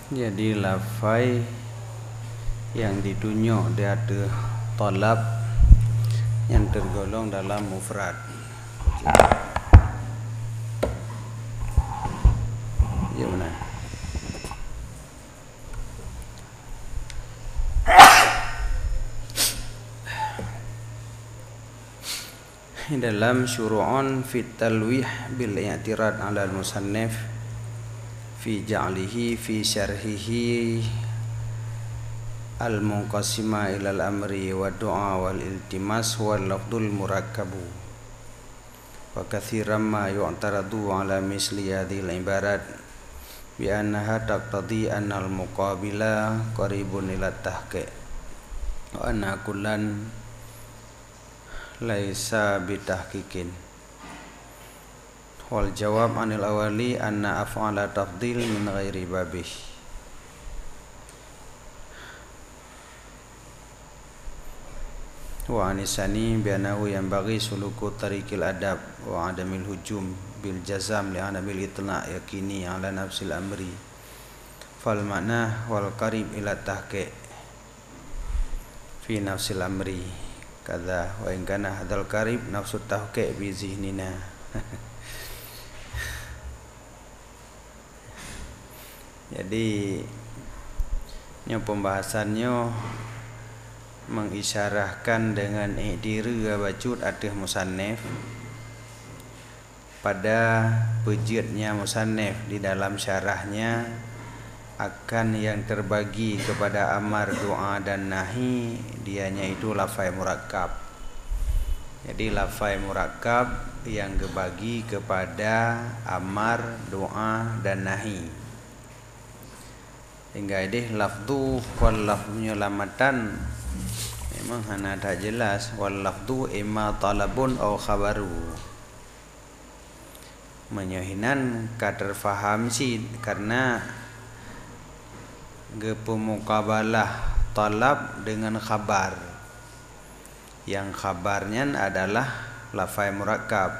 Jadi lafai yang ditunjuk dia ada talab yang tergolong dalam mufrad. Ya benar. Dalam syuru'un fit talwih bil i'tirad 'ala al-musannif fi ja'lihi fi syarhihi al-munqasima ila al-amri wa du'a wal iltimas wal lafdul murakkabu wa katsiran ma yu'taradu 'ala misli hadhil ibarat bi annaha taqtadi anna al-muqabila qaribun ila tahqiq wa anna kullan laisa bitahqiqin. Wal jawab anil awali anna af'ala tafdil min ghairi babih. Wa anisani bi annahu yanbaghi suluku tariqil adab wa adamil hujum bil jazam li anabil itla' yakini ala nafsil amri. Fal makna wal qarib ila tahqiq fi nafsil amri kada wa in kana hadzal qarib nafsu tahqiq bi zihnina. Jadi pembahasannya mengisyarahkan dengan i'diri wajud atih musannif pada pejitnya musannif di dalam syarahnya akan yang terbagi kepada amar, doa dan nahi, dianya itu lafai murakkab. Jadi lafai murakkab yang kebagi kepada amar, doa dan nahi. Hingga ini lafdu wal lafdunya lamatan memang hana tak jelas. Wal lafdu imma talabun aw khabaru. Menyohinan katerfaham sih karena gepemukabalah talab dengan khabar. Yang khabarnya adalah lafai murakkab.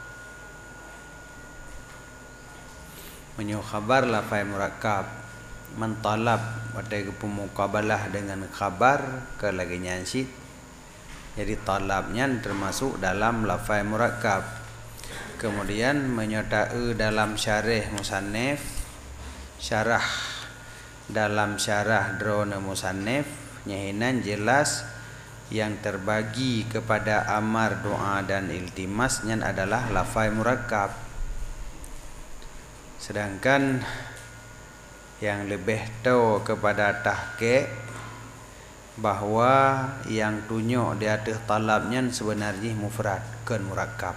Menyo khabar lafai murakkab. Mentalab pada gepemukabalah dengan khabar ke lagi nyansit. Jadi talabnya termasuk dalam lafai murakkab. Kemudian menyertai dalam syarah musannif, syarah dalam syarah drona musannif nyahinan jelas yang terbagi kepada amar, doa dan iltimasnya adalah lafai murakkab. Sedangkan yang lebih tahu kepada tahqiq bahwa yang tunjuk di atas talabnya sebenarnya mufrad bukan murakkab.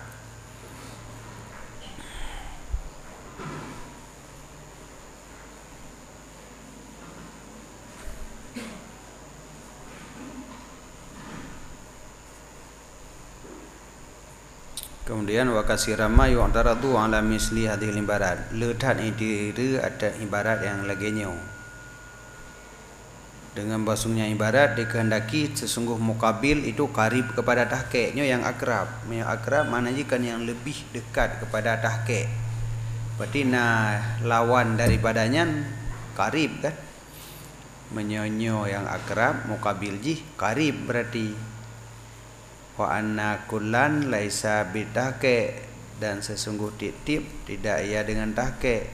Kemudian wa katsiran ma yu'taradu 'ala misli hadhil ibarat. Letak ini ada ibarat yang laginya. Dengan bahasanya ibarat dikehendaki sesungguh muqabil itu qarib kepada tahqiqnya yang akrab. Yang akrab maknanya kan yang lebih dekat kepada tahqiq. Berarti lawan daripadanya qarib kan? Menyonyo yang akrab muqabil jih qarib berarti. Wa anna kullan laisa bitahqiq dan sesungguh titip tidak ia dengan tahqiq.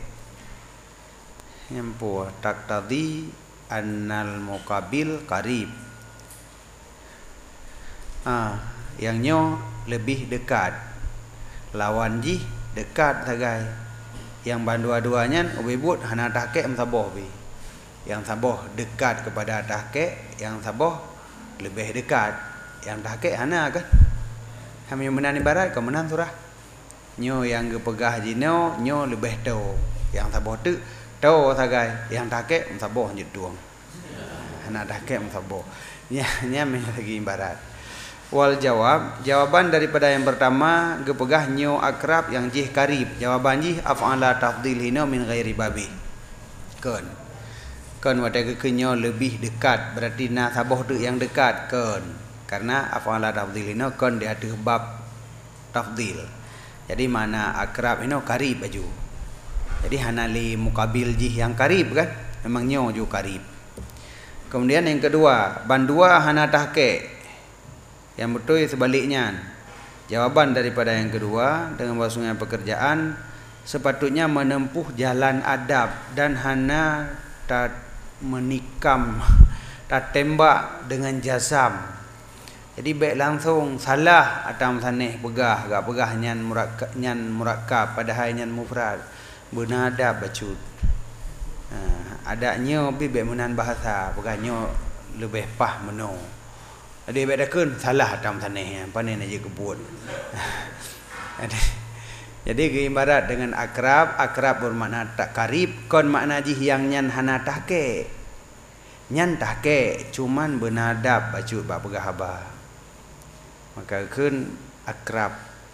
Empu taqtadi annal muqabil qarib. Yang nyo lebih dekat. Lawan ji dekat sagai. Yang bandua-duanya ubibut hana tahqiq msaboh bi. Yang saboh dekat kepada tahqiq, yang saboh lebih dekat. Yang tahqiq hana kan kami menan ibarat kau menan surah nyo yang gepegah jino nyo lebih tahu yang saboh tu tahu sagai yang tahqiq saboh jeduang hana tahqiq saboh nya lagi ibarat. Wal jawab jawaban daripada yang pertama gepegah nyo akrab yang jih karib jawaban jih af'ala tafdil hina min ghairi babi kan wada ke nyo lebih dekat berarti na saboh tu yang dekat kan. Karena af'ala tafdil ini kan dia ada bab tafdil. Jadi mana akrab ini karib baju. Jadi hanali mukabil jih yang karib kan. memang nyo ju karib. Kemudian yang kedua, bandua hana tahke. Yang betul sebaliknya. Jawaban daripada yang kedua dengan bahasa pekerjaan sepatutnya menempuh jalan adab dan hana tak menikam, tak tembak dengan jazam. Jadi baik langsung salah atam saneh pegah, gak pegah nyan murakkab padahal nyan mufrad. Benar adab bacut. Adanya bi baik menan bahasa, pegahnya lebih pah meno. Jadi baik dakun salah atam saneh, pandai nak je kebut. Jadi ibarat dengan akrab bermakna tak karib, kon makna jih yang nyan hana tahke. Nyan tahke cuman benadab bacut bak pegah haba. Maka kun akrab.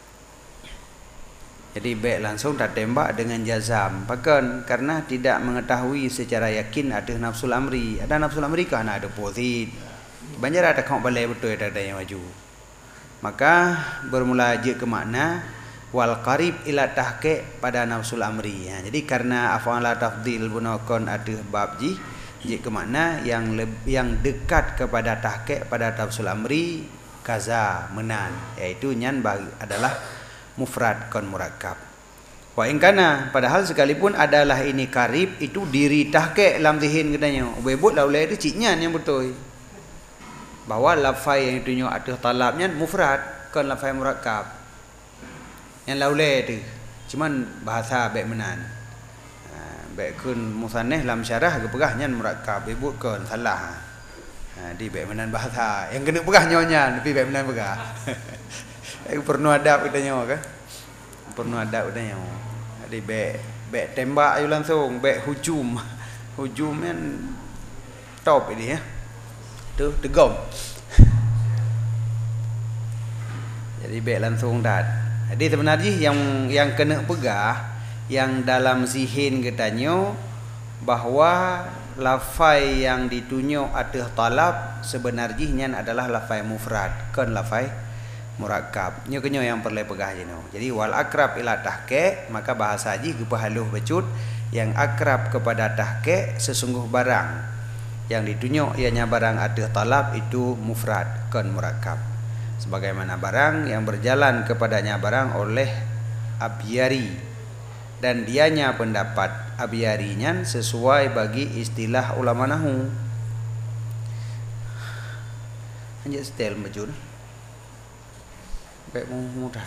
Jadi baik langsung tak tembak dengan jazam. Bahkan karena tidak mengetahui secara yakin ada nafsul amri. Ada nafsul amri kan ada posit. Banyak ada kau balai betul ada yang maju. Maka bermula je ke makna wal qarib ila tahqiq pada nafsul amri. Jadi karena af'ala tafdil bunakon ada bab je ke makna yang dekat kepada tahqiq pada nafsul amri kaza menan, iaitu nyan adalah mufrad kon murakkab. Wa in kana padahal sekalipun adalah ini karib itu diri tahqiq lam zihin katanya. Ubebut laulai itu ciknyan yang betul. Bahwa lafai yang ditunjuk atas talabnya mufrad kon lafai murakkab. Yang laulai itu cuman bahasa baik menan. Baik kun musannah lam syarah gepegah nyan murakkab, ubebut kon salah. Di baik menan bahasa yang kena pegah nyonya tapi baik menan pegah. Perlu adab katanya kan. Perlu adab katanya. Jadi baik tembak ayo langsung, baik hujum. Hujum kan top ini ya. Tu tegom. Jadi baik langsung dat. Jadi sebenarnya yang kena pegah yang dalam zihin katanya bahwa lafai yang ditunjuk atas talab sebenarnya adalah lafai mufrad kan lafai murakkab. Nyo kenyo yang perlu pegah je no. Jadi wal akrab ila tahqiq maka bahasa ji gepahaluh becut yang akrab kepada tahqiq sesungguh barang yang ditunjuk ianya barang atas talab itu mufrad kan murakkab. Sebagaimana barang yang berjalan kepadanya barang oleh abyari dan dianya pendapat abyarinya sesuai bagi istilah ulama nahu. Anjir setel majun. Baik mudah.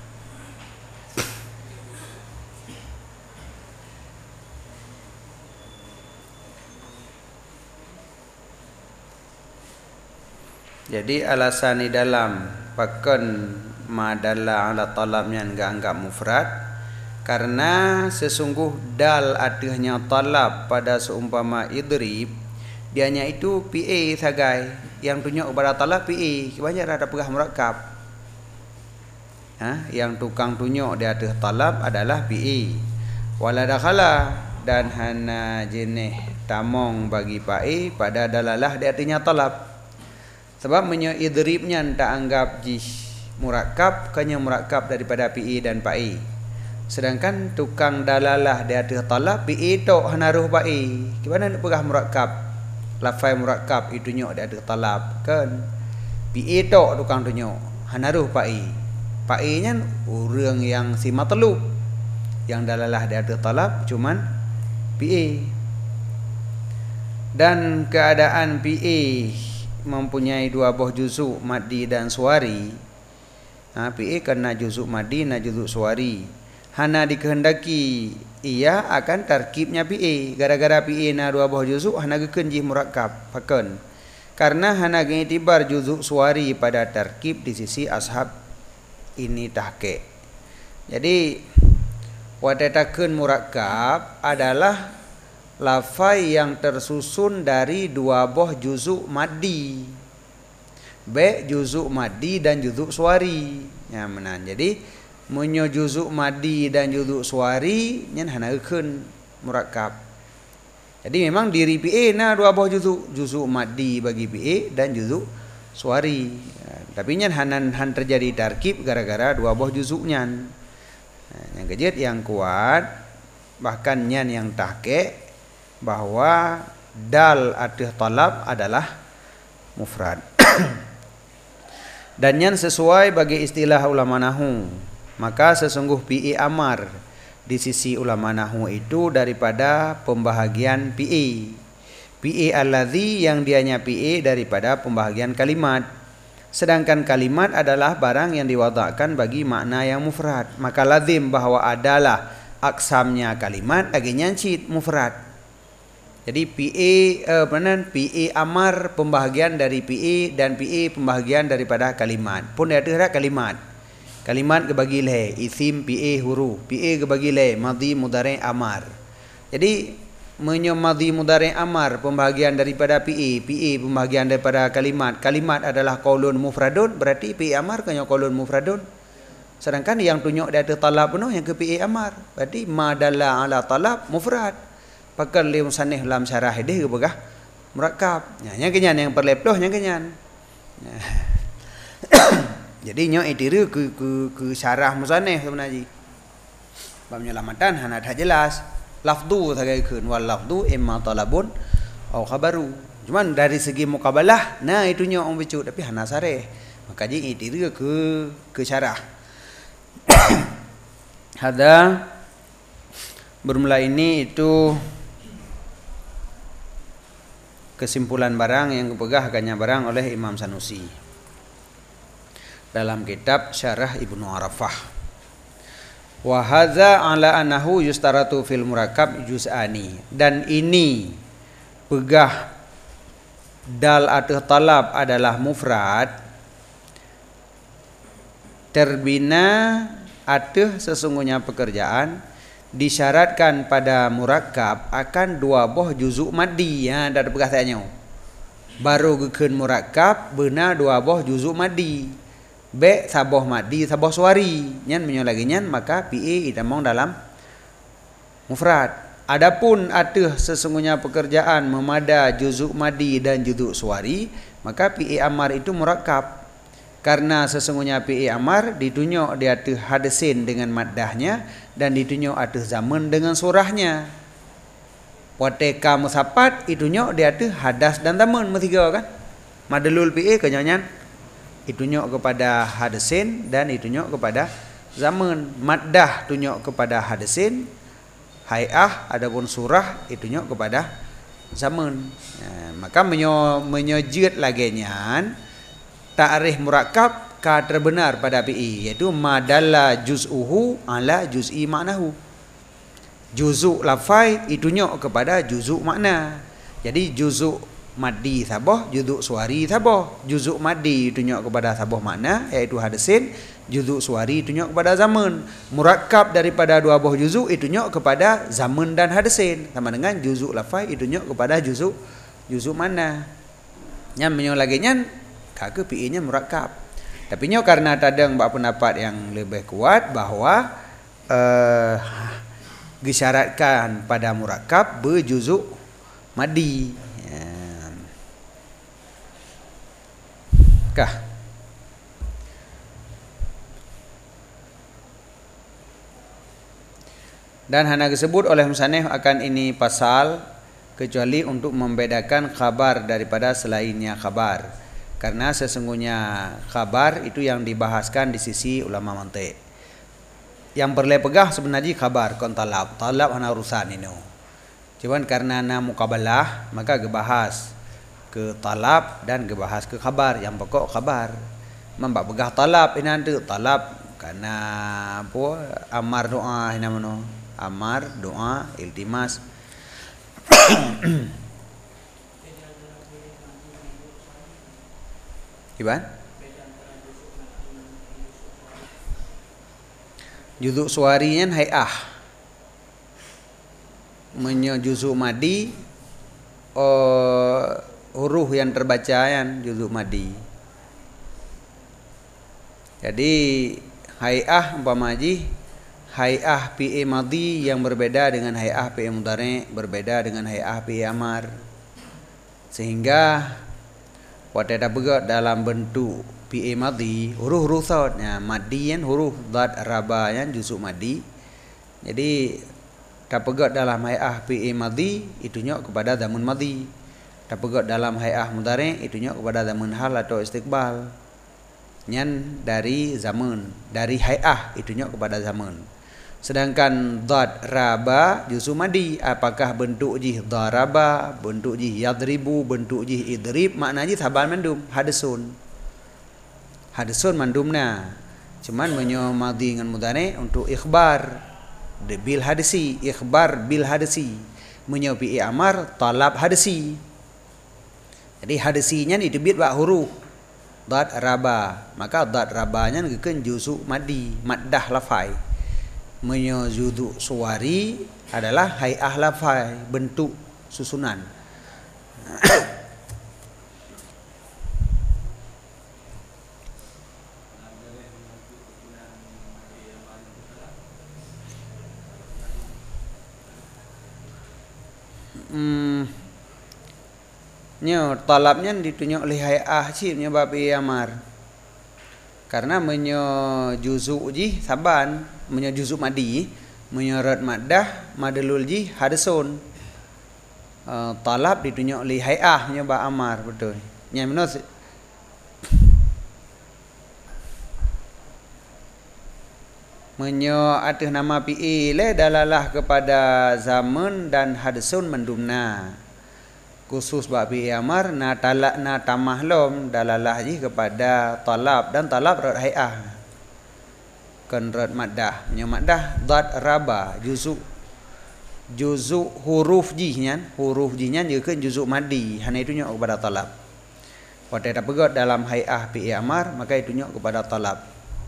Jadi alasan di dalam pakon madalla ala talabnya enggak anggap mufrad karena sesungguh dal adanya talab pada seumpama idrib dianya itu PA sagai yang tunjuk kepada talab PA banyak ada pegah murakkab. Yang tukang tunjuk di atas talab adalah PA. Wala dakhala dan hana jenis tamong bagi PA pada dalalah di artinya talab. Sebab menyo idribnya tak anggap jih murakkab kanya murakkab daripada PA dan PA. Sedangkan tukang dalalah di atas talab PA tok hanaruh PA. Gimana nak pegah murakkab? Lafai murakkab itu nyok di atas talab kan. PA tok tukang tunjuk hanaruh PA. PA nya orang yang si matlub. Yang dalalah di atas talab cuman PA. Dan keadaan PA mempunyai dua buah juzuk maddi dan suari. PA kena juzuk maddi dan juzuk suari. Hana dikehendaki ia akan tarkibnya PA. Gara-gara PA na dua buah juzuk hana gekenjih murakkab paken. Karena hana ngitibar juzuk suari pada tarkib di sisi ashab ini tahqiq. Jadi wadatakeun murakkab adalah lafai yang tersusun dari dua buah juzuk maddi. Baik juzuk maddi dan juzuk suari. Ya menan. Jadi munyo juzuk maddi dan juzuk suari nyen hanakeun murakkab. Jadi memang diri PA na dua buah juzuk maddi bagi PA dan juzuk suari. Tapi nyen han terjadi tarkib gara-gara dua buah juzuknya. Yang kejut yang kuat bahkan nyen yang tahqiq bahwa dal atih talab adalah mufrad. Dan yang sesuai bagi istilah ulama nahwu, maka sesungguh fi'il amar di sisi ulama nahwu itu daripada pembahagian fi'il. Fi'il alladzi yang dianya fi'il daripada pembahagian kalimat. Sedangkan kalimat adalah barang yang diwadakkan bagi makna yang mufrad. Maka lazim bahwa adalah aksamnya kalimat akhirnya cit mufrad. Jadi PA amar pembahagian dari PA dan PA pembahagian daripada kalimat. Pun ada kalimat. Kalimat kebagi le isim PA huruf. PA kebagi le madhi mudhari amar. Jadi madhi mudhari amar pembahagian daripada PA, PA pembahagian daripada kalimat. Kalimat adalah qaulun mufradun, berarti PA amar kanya qaulun mufradun. Sedangkan yang tunjuk dia ada talab penuh yang ke PA amar. Berarti madalla ala talab mufrad. Pakal li musannif lam syarah dia ke begah murakkab. Yang kenyan yang perleploh yang kenyan. Jadi nyo itira ke syarah musannif sebenarnya. Bab nyelamatan hana dah jelas. Lafdu sagai keun wal lafdu imma talabun au khabaru. Cuman dari segi muqabalah nah itu nyo orang becut tapi hana sareh. Maka jadi itira ke syarah. Hada bermula ini itu kesimpulan barang yang dipegahkannya barang oleh Imam Sanusi dalam kitab Syarah Ibnu Arafah. Wa hadza ala annahu yustaratu fil murakkab juz'ani, dan ini pegah dal atau talab adalah mufrad terbina atau sesungguhnya pekerjaan disyaratkan pada murakkab akan dua boh juzuk maddi. Ya, dah perkataannya. Baru gekeun murakkab beuna dua boh juzuk maddi. Be saboh maddi, saboh suari. Nyan menyo lagi nyan maka PA itamong dalam mufrad. Adapun atuh sesungguhnya pekerjaan memada juzuk maddi dan juzuk suari, maka PA amar itu murakkab. Karena sesungguhnya PA amar ditunjuk di atas hadasin dengan maddahnya dan ditunjuk atas zaman dengan surahnya. Wateka musapat ditunjuk di atas hadas dan zaman bertiga kan. Madlul PA kenyanyan ditunjuk kepada hadasin dan ditunjuk kepada zaman. Maddah tunjuk kepada hadasin, hayah adapun surah ditunjuk kepada zaman. Maka menyojut lagi nyan ta'rif murakkab ka terbenar pada PI, iaitu madalla juz'uhu ala juz'i maknahu. Juzuk lafai itunjuk kepada juzuk makna. Jadi juzuk maddi saboh, juzuk suari saboh. Juzuk maddi itunjuk kepada saboh makna iaitu hadasin, juzuk suari itunjuk kepada zaman. Murakkab daripada dua buah juzuk itunjuk kepada zaman dan hadasin, sama dengan juzuk lafai itunjuk kepada juzuk makna. Yang menyo lagi nyan kagak PI-nya murakkab. Tapi nyo karena tadang buat pendapat yang lebih kuat bahwa disyaratkan pada murakkab berjuzuk maddi. Kah? Dan hanya disebut oleh musannif akan ini pasal kecuali untuk membedakan khabar daripada selainnya khabar. Karena sesungguhnya khabar itu yang dibahaskan di sisi ulama mantiq. Yang berlepegah sebenarnya khabar kon talab hana urusan ini. Cuman karena na muqabalah maka gebahas ke talab dan gebahas ke khabar. Yang pokok khabar. Membak pegah talab ini nanti talab karena apa amar doa ini mana? Amar doa iltimas. Iban? Juzuk suarinya hayah. Menyo juzuk madi huruf yang terbacaan juzuk madi. Jadi hayah umpama haji hayah PA madi yang berbeda dengan hayah PA mudhari, berbeda dengan hayah PA amar. Sehingga pada begat dalam bentuk PA madhi huruf saut, ya madhi kan huruf dad raba kan juzuk madhi. Jadi terpegot dalam hay'ah fi'il madhi itu nyok kepada zaman madhi. Terpegot dalam hay'ah mudhari itu nyok kepada zaman hal atau istiqbal. Nyan dari zaman, dari hay'ah itu nyok kepada zaman. Sedangkan dhat raba juzu madi, apakah bentuk jih daraba, bentuk jih yadribu, bentuk jih idrib, maknanya saban mandum hadasun. Hadasun mandumna. Cuman menyo madi dengan mudhari untuk ikhbar bil hadisi, ikhbar bil hadisi. Menyo fi'il amar talab hadisi. Jadi hadisinya itu bit ba huruf dhat raba, maka dhat rabanya ngekeun juzu madi, maddah lafai. Menyo juzu suwari adalah hay'ah lafai, bentuk susunan. Nyo talabnya ditunjuk oleh hay'ah cipnya bab amar. Karena menyo juzu ji saban, menyo juzu madi, menyo rad maddah, madlul ji hadasun. Talab ditunjuk oleh hay'ah nya bab amar, betul. Nya menurut menyo atas nama fi'il dalalah kepada zaman dan hadasun mendumna. Khusus bab fi'il amar na talak na tamahlum dalalah ji kepada talab, dan talab rad hay'ah. Kan rad maddah, menyo maddah dhat raba juzu huruf jihnya, huruf jihnya jekeun juzu madi, hanya itu nyok kepada talab. Pada terpegot dalam hay'ah fi'il amar maka itu nyok kepada talab.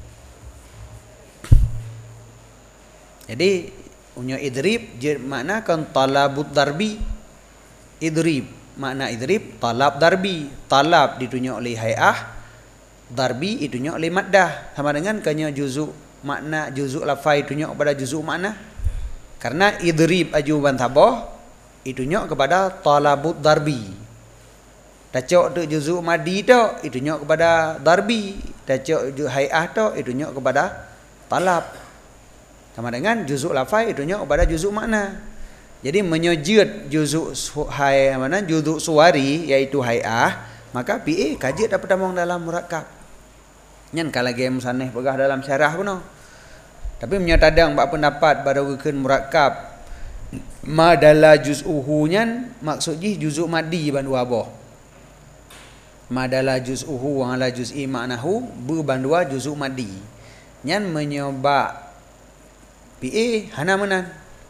Jadi unyo idrib makna kan talabut darbi. Idrib makna idrib talab darbi. Talab ditunjuk oleh hay'ah, darbi ditunjuk oleh maddah. Sama dengan kanya juzu makna, juzu lafai tunjuk kepada juzu makna. Karena idrib ajuban tabah ditunjuk kepada talabut darbi. Tacok tu juzu madi tu ditunjuk kepada darbi. Tacok hay'ah tu ditunjuk kepada talab. Sama dengan juzuk lafai itu nya kepada juzuk makna. Jadi menyejut juzuk hai mana juzuk suwari iaitu hay'ah, maka fi'il kaji dapat tamang dalam murakkab. Nyan kalau game saneh pegah dalam syarah pun. Tapi menyatadang bab pendapat baru keun murakkab madala juz'uhu nyan maksud ji juzuk madi bandu abah. Madala juz'uhu wa ala juz'i ma'nahu bu bandua juzuk madi. Nyan menyoba fi'il hana menan.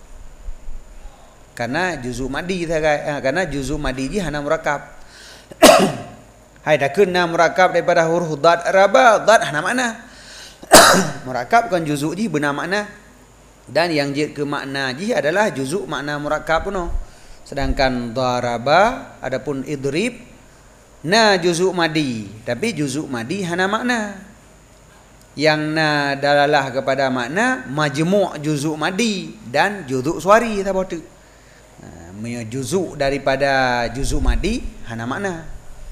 Karena juzuk madi karena juzuk madi ji hana murakkab. Hai dah kena murakkab daripada huruf dhat raba, dhat hana makna. Murakkab kan juzuk ji benar makna. Dan yang je ke makna ji adalah juzuk makna murakkab puno. Sedangkan daraba adapun idrib na juzuk madi, tapi juzuk madi hana makna. Yang na dalalah kepada makna majmu' juzuk madi dan juzuk suari tabah tu. Juzuk daripada juzuk madi hana makna.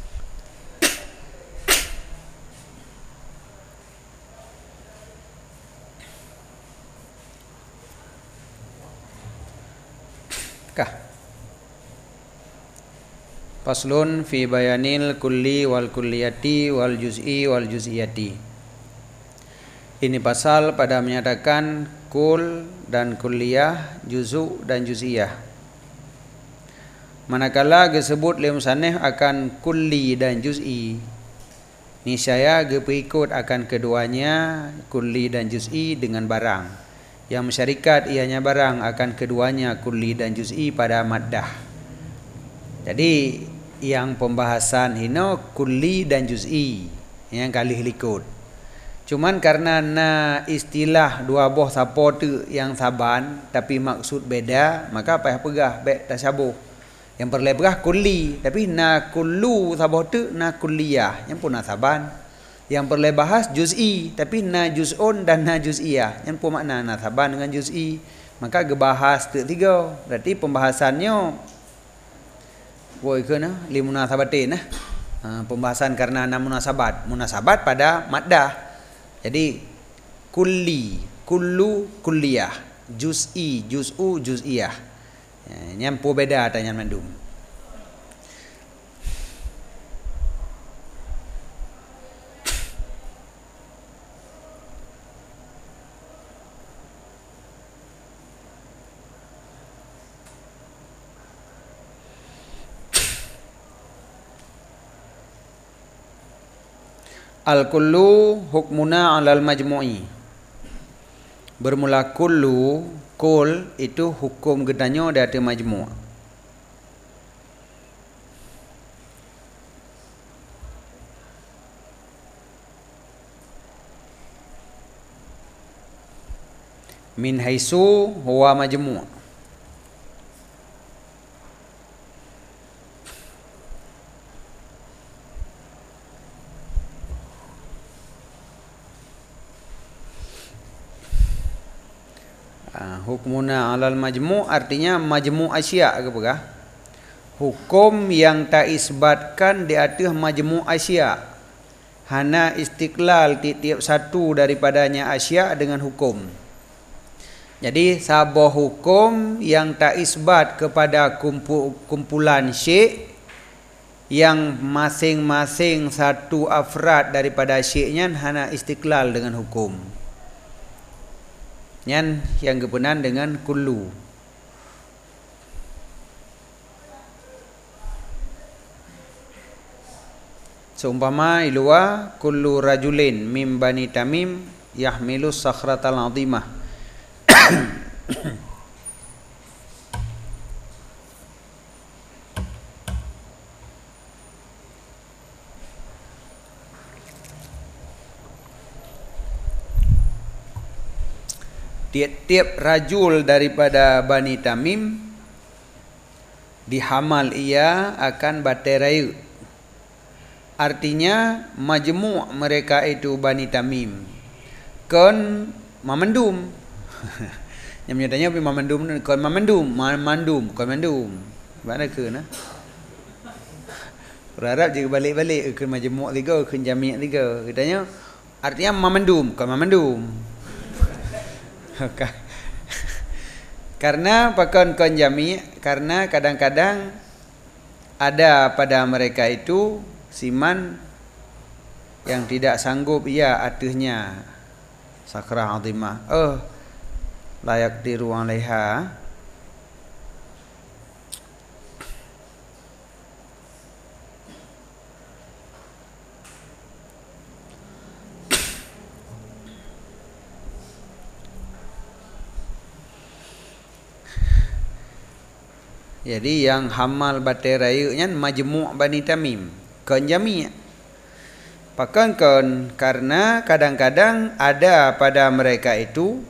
Kah? Faslun fi bayanil kulli wal kulliyati wal juz'i wal juz'iyati. Ini pasal pada menyatakan kul dan kulliyah, juzu dan juz'iyah. Manakala disebut oleh musannif akan kulli dan juz'i, niscaya berikut akan keduanya kulli dan juz'i dengan barang. Yang mensyarikat ianya barang akan keduanya kulli dan juz'i pada maddah. Jadi yang pembahasan hino kulli dan juz'i yang kali likut. Cuman karena na istilah dua boh sapo tu yang saban tapi maksud beda, maka payah pegah baik tasyabuh. Yang perlebah kulli, tapi na kullu sapo tu na kulliyah, yang pun na saban. Yang perlebahas juz'i, tapi na juz'un dan na juz'iyah, yang pun makna na saban dengan juz'i. Maka gebahas tu tiga. Berarti pembahasannya boy ke na li munasabatin nah. Pembahasan karena na munasabat pada maddah. Jadi kulli, kullu, kulliyah. juz'i, juz'u, juz'iyah. Nyan pu beda ta nyan mandum. Al-kullu hukmuna 'alal majmu'i. Bermula kullu, kul itu hukum gedanyo di atas majmu'. Min haisu huwa majmu'. Hukmuna 'alal majmu' artinya majmu' asya' ke apa? Hukum yang tak isbatkan di atas majmu' asya'. Hana istiqlal tiap-tiap satu daripadanya asya' dengan hukum. Jadi sabah hukum yang tak isbat kepada kumpulan syek yang masing-masing satu afrad daripada syeknya hana istiqlal dengan hukum. Yang kebenaran dengan kullu. Seumpama ilwa kullu rajulin mim bani tamim yahmilu sakhratal azimah. Tiap-tiap rajul daripada Bani Tamim dihamal ia akan batai raya. Artinya majmu' mereka itu Bani Tamim kon mamandum. Yang menyatakan apa mamandum kon mamandum. Mana ke nah? Berharap jika balik-balik ke majmu' tiga ke jami' tiga. Katanya artinya mamandum kon mamandum. Karena pakon jami, karena kadang-kadang ada pada mereka itu siman yang tidak sanggup ia atasnya sakrah azimah. Layak diru alaiha. Jadi yang hamal batai raya nya majmu' Bani Tamim kon jami'. Pakan kon karena kadang-kadang ada pada mereka itu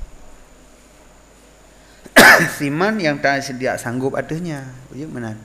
siman yang tak sedia sanggup atasnya. Ya benar.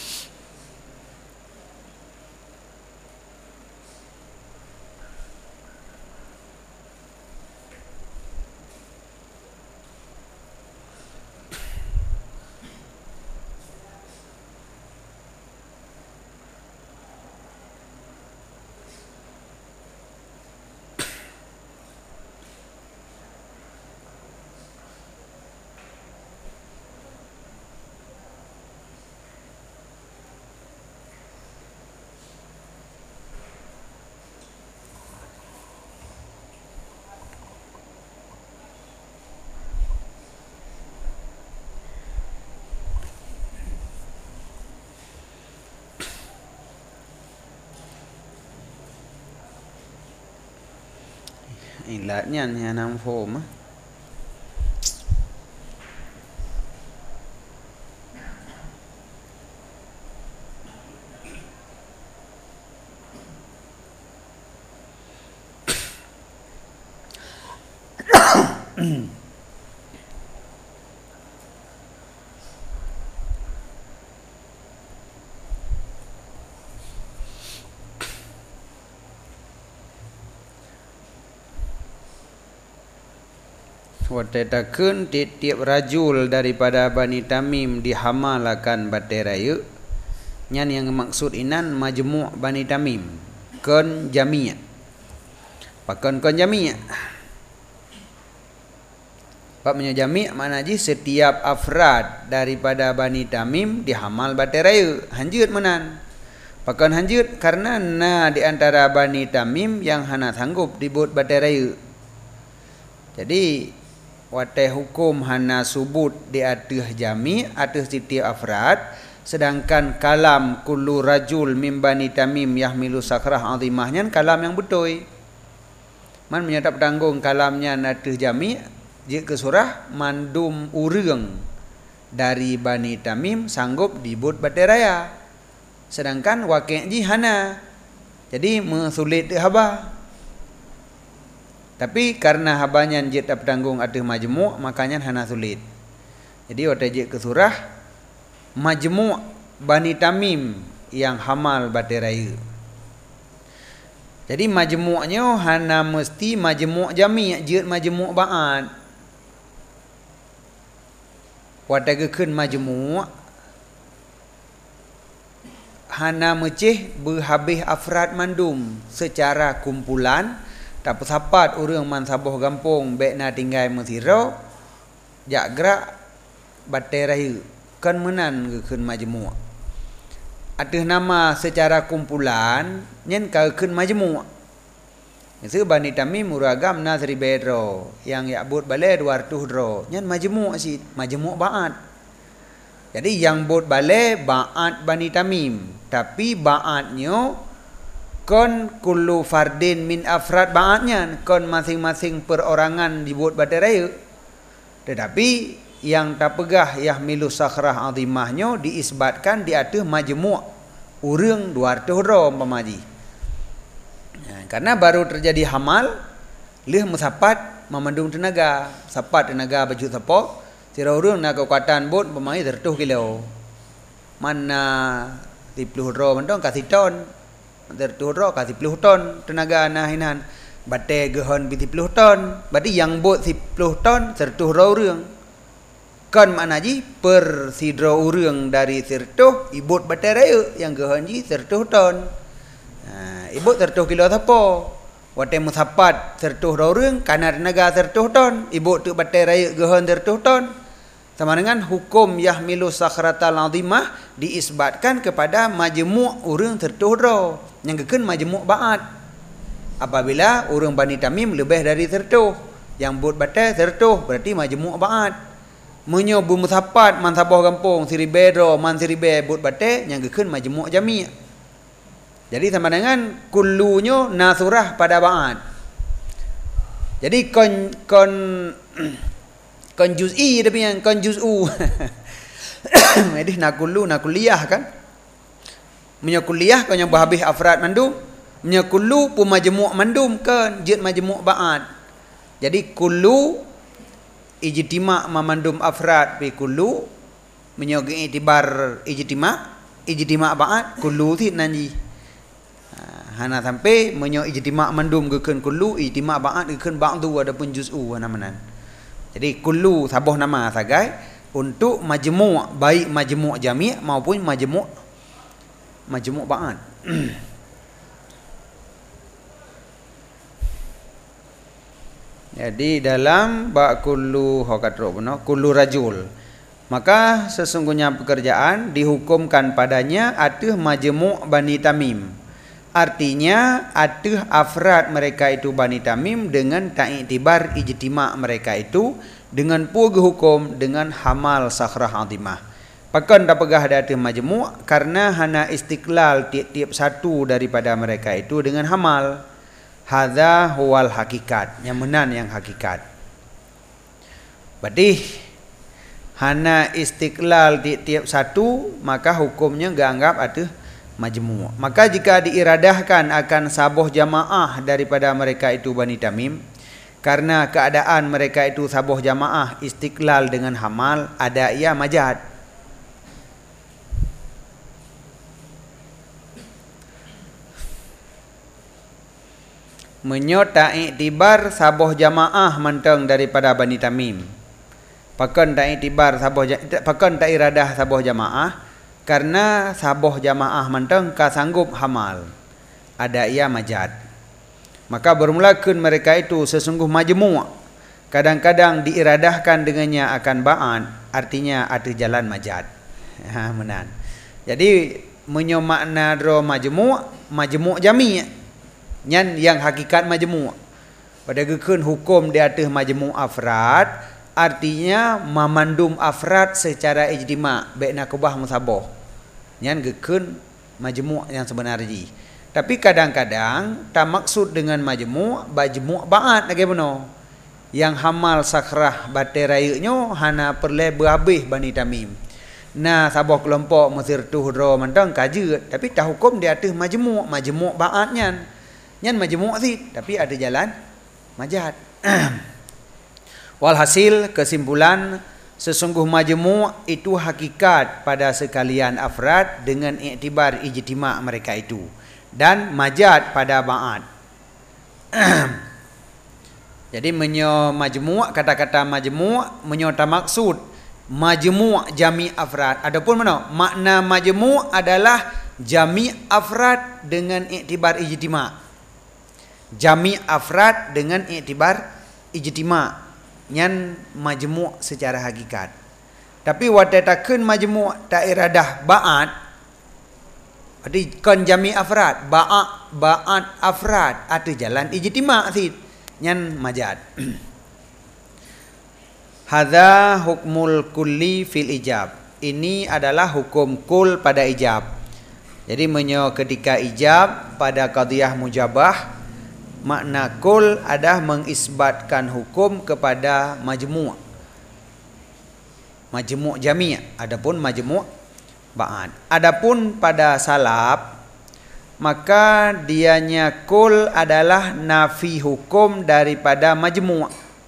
Ilatnya ni anam form. Watetakeun tiap rajul daripada Bani Tamim dihamalakan batai raya. Nyan yang maksud inan majmu' Bani Tamim kon jami'. Pakon kon jami'. Bab menyo jami' makna ji setiap afrad daripada Bani Tamim dihamal batai raya. Hanjut menan. Pakan hanjut karena di antara Bani Tamim yang hana sanggup dibut batai raya. Jadi watai hukum hana subut di atas jami' atas setiap afrad, sedangkan kalam kullu rajul min Bani Tamim yahmilu sakrah azimahnya kalam yang betul. Man menyatap tanggung kalamnya atas jami' jika surah mandum urang dari Bani Tamim sanggup dibut batai raya. Sedangkan wakil ji hana. Jadi mensulit haba. Tapi karena habanya jid tak bertanggung atas majmu', makanya hana sulit. Jadi waktu jid ke surah majmu' Bani Tamim yang hamal batai raya. Jadi majmu'nya hana mesti majmu' jami', jid majmu' ba'at. Waktu keun majmu' hana mecih berhabis afrad mandum secara kumpulan. Tak persapat orang man saboh gampung baik na tinggal mesiro jak gerak batai raya kan menan keun majmu'. Atas nama secara kumpulan nyen keun majmu'. Itu Bani Tamim muragam na 1000 dro yang yakbut balai 200 dro nyen majmu' si majmu' ba'at. Jadi yang bot balai ba'at Bani Tamim, tapi ba'atnya kon kullu fardin min afrad ba'atnya, kon masing-masing perorangan dibuat batai raya. Tetapi yang tak pegah yahmilu sakhrah azimahnya diisbatkan di atas majmu' urang 200 dro pemaji. Karena baru terjadi hamal, lih musapat memandung tenaga, sapat tenaga baju sapok, sira urang na kekuatan bot pemai 100 kilo. Mana 10 dro mentong kasih ton. 100 dro kasih 10 ton tenaga nahinan. Batai gehon 10 ton. Berarti yang bot 10 ton 100 dro urang. Kan makna ji per sidro urang dari 100 ibut batai raya yang gehon ji 100 ton. Ibut 100 kilo sapo. Watai musapat 100 orang kana tenaga 100 ton. Ibut tu batai raya gehon 100 ton. Sama dengan hukum yahmilu sakratal azimah diisbatkan kepada majmu' urang 100 dro yang gekeun majmu' ba'at. Apabila urang Bani Tamim lebih dari 100 yang bot batai 100 berarti majmu' ba'at. Menyo musapat man saboh kampung 1000 dro man 1000 bot batai yang gekeun majmu' jami'. Jadi sama dengan kullunya nasurah pada ba'at. Jadi kon juz'i tapi yang kon juz'u. Jadi nak kullu nak kuliah kan. Punya kuliah kau yang berhabis afrad mandum. Punya kullu pun majmu' mandum kan jid majmu' ba'at. Jadi kullu ijtima' memandum afrad bi kullu menyogi itibar ijtima' ba'at kullu ti nanji. Hana sampai menyo ijtima' mandum gekeun kullu ijtima' ba'at gekeun ba'du adapun juz'u namanan. Jadi kullu saboh nama sagai untuk majmu' baik majmu' jami' maupun majmu' ba'at. Jadi dalam ba kullu hakatro benar kullu rajul, maka sesungguhnya pekerjaan dihukumkan padanya atas majmu' Bani Tamim. Artinya atas afrad mereka itu Bani Tamim dengan ta'iktibar ijtima' mereka itu dengan puga hukum dengan hamal sakhrah azimah. Pakan tak pegah ada atas majmu' karena hana istiqlal tiap-tiap satu daripada mereka itu dengan hamal. Hadza huwal hakikat, yang menan yang hakikat. Berarti hana istiqlal tiap-tiap satu maka hukumnya enggak anggap atas majmu'. Maka jika diiradahkan akan saboh jamaah daripada mereka itu Bani Tamim, karena keadaan mereka itu saboh jamaah istiqlal dengan hamal, ada ia majad. Menyota iktibar saboh jamaah mentang daripada Bani Tamim. Pakan tak iktibar saboh, pakan tak iradah saboh jamaah karena saboh jamaah mentang ka sanggup hamal, ada ia majad. Maka bermulakan mereka itu sesungguh majmu' kadang-kadang diiradahkan dengannya akan ba'at, artinya ada jalan majad. Menan. Jadi menyo makna dro majmu' jami' nyan yang hakikat majmu'. Pada gekeun hukum di atas majmu' afrad, artinya memandum afrad secara ijtima' baik nakubah musabah. Nyan gekeun majmu' yang sebenarnya. Tapi kadang-kadang tak maksud dengan majmu' ba'at lagi benar. Yang hamal sakrah batai rayanya hana perle berhabis Bani Tamim. Nah, sabah kelompok Mesir tu dro mantang kaji, tapi tak hukum di atas majmu' ba'at nyan. Nyan majmu' sih, tapi ada jalan majad. Walhasil kesimpulan, sesungguh majmu' itu hakikat pada sekalian afrad dengan iktibar ijtima' mereka itu, dan majad pada ba'at. Jadi menyo majmu', kata-kata majmu' menyo ta maksud majmu' jami' afrad. Adapun mana? Makna majmu' adalah jami' afrad dengan iktibar ijtima'. Jami' afrad dengan iktibar ijtima'. Nyan majmu' secara hakikat. Tapi watatakeun majmu' tak iradah ba'at. Berarti kon jami' afrad, ba'at afrad ada jalan ijtima' sid. Nyan majad. Hadza hukmul kulli fil ijab. Ini adalah hukum kul pada ijab. Jadi menyo ketika ijab pada qadhiyah mujabah, makna kul adalah mengisbatkan hukum kepada majmu'. Majmu' jami', adapun majmu' ba'at. Adapun pada salaf, maka dianya kul adalah nafi hukum daripada majmu'.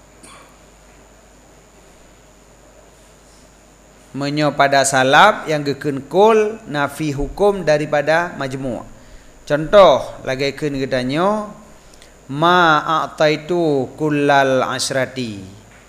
Menyo pada salaf yang gekeun kul nafi hukum daripada majmu'. Contoh lagi keun gedanyo ma a'taitu kullal asrati.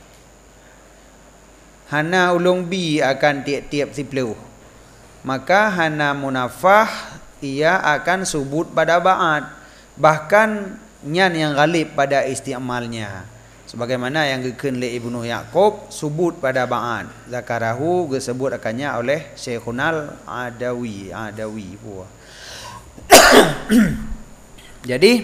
Hana ulung bi akan tiap-tiap 10. Maka hana munafah ia akan subut pada ba'at, bahkan nyan yang ghalib pada isti'malnya, sebagaimana yang gekeun le Ibnu Yaqub subut pada ba'at. Zakarahu disebut akannya oleh Syekhunal Adawi pula. Jadi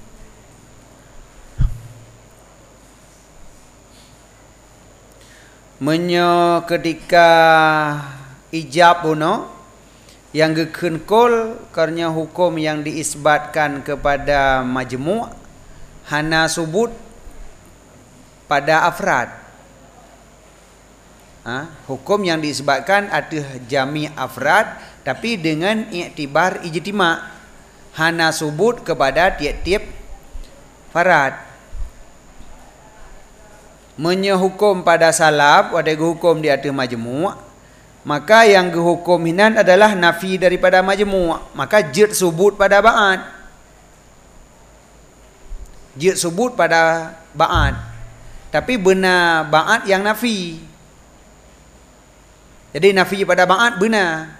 menyo ketika ijab puno yang gekeun kul karena hukum yang diisbatkan kepada majmu' hana subut pada afrad. Hukum yang diisbatkan ada jami' afrad tapi dengan iktibar ijtima', hana subut kepada tiap-tiap farad. Menyo hukum pada salaf ada hukum di atas majmu', maka yang hukum hinan adalah nafi daripada majmu', maka jid subut pada ba'at. Jid subut pada ba'at. Tapi benar ba'at yang nafi. Jadi nafi pada ba'at benar.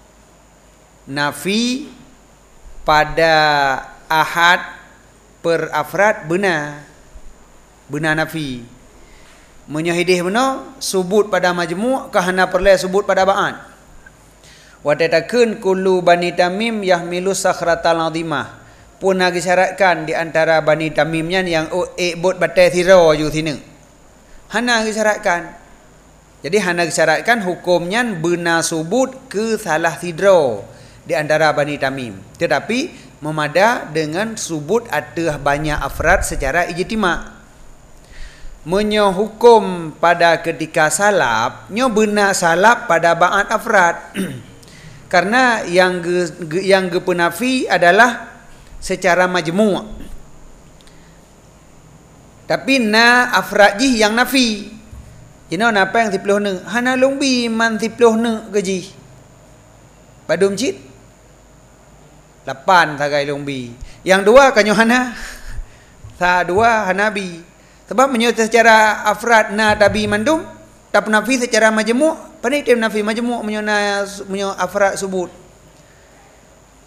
Nafi pada ahad per afrad benar. Benar nafi. Menyahidih benar subut pada majmu' kahana perle subut pada ba'at. Wa tatakeun kullu Bani Tamim yahmilu sakhratal azimah. Pun lagi syaratkan di antara Bani Tamimnya yang bot batai thira ju sini. Hana lagi syaratkan. Jadi hana lagi syaratkan hukumnya benar subut ke salah thidra di antara Bani Tamim. Tetapi memada dengan subut ada banyak afrad secara ijtima'. Menyo hukum pada ketika salaf nyo benar salaf pada ba'at afrad. Karena yang penafi adalah secara majmu'. Tapi na afrad jih yang nafi. Ino napa yang 10 hana lumbi man 10 gaji. Padum cit 8 tagai lumbi. Yang dua kanyo hana. Sa dua hanabi. Sebab menyuruh secara afrad na tabi mandum, tak nafi secara majmu', panitim nafi majmu' menyo afrad subut.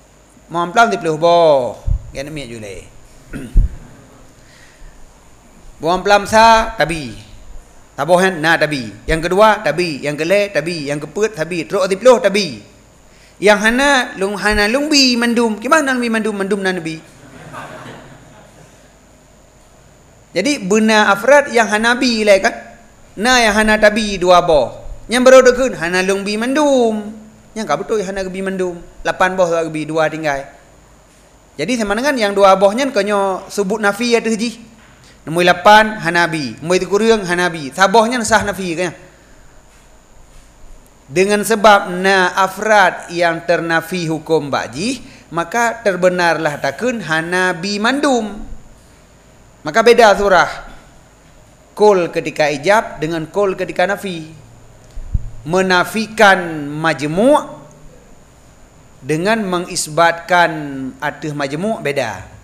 Mau amplam 10 boh. Kan mi jule. Buang sa tabi. Tabohan na tabi. Yang kedua tabi, yang kele tabi, yang keput tabi, teruk 30 tabi. Yang hana lungbi mandum. Gimana lungbi mandum na nabi. Jadi benar afrad yang hanabi lah kan. Na yang hana tabi 2 boh. Yang baru dekun hana lungbi mandum. Yang kau betul hana gebi mandum. 8 boh gebi 2 tinggal. Jadi sama dengan yang 2 bohnya konyo sebut nafi ada haji. Nombor 8 hanabi, nombor 3 hanabi. Sabohnya sah nafi kan. Dengan sebab na afrad yang ternafi hukum ba'ji, maka terbenarlah takun hanabi mandum. Maka beda surah kul ketika ijab dengan kul ketika nafi. Menafikan majmu' dengan mengisbatkan atas majmu' beda.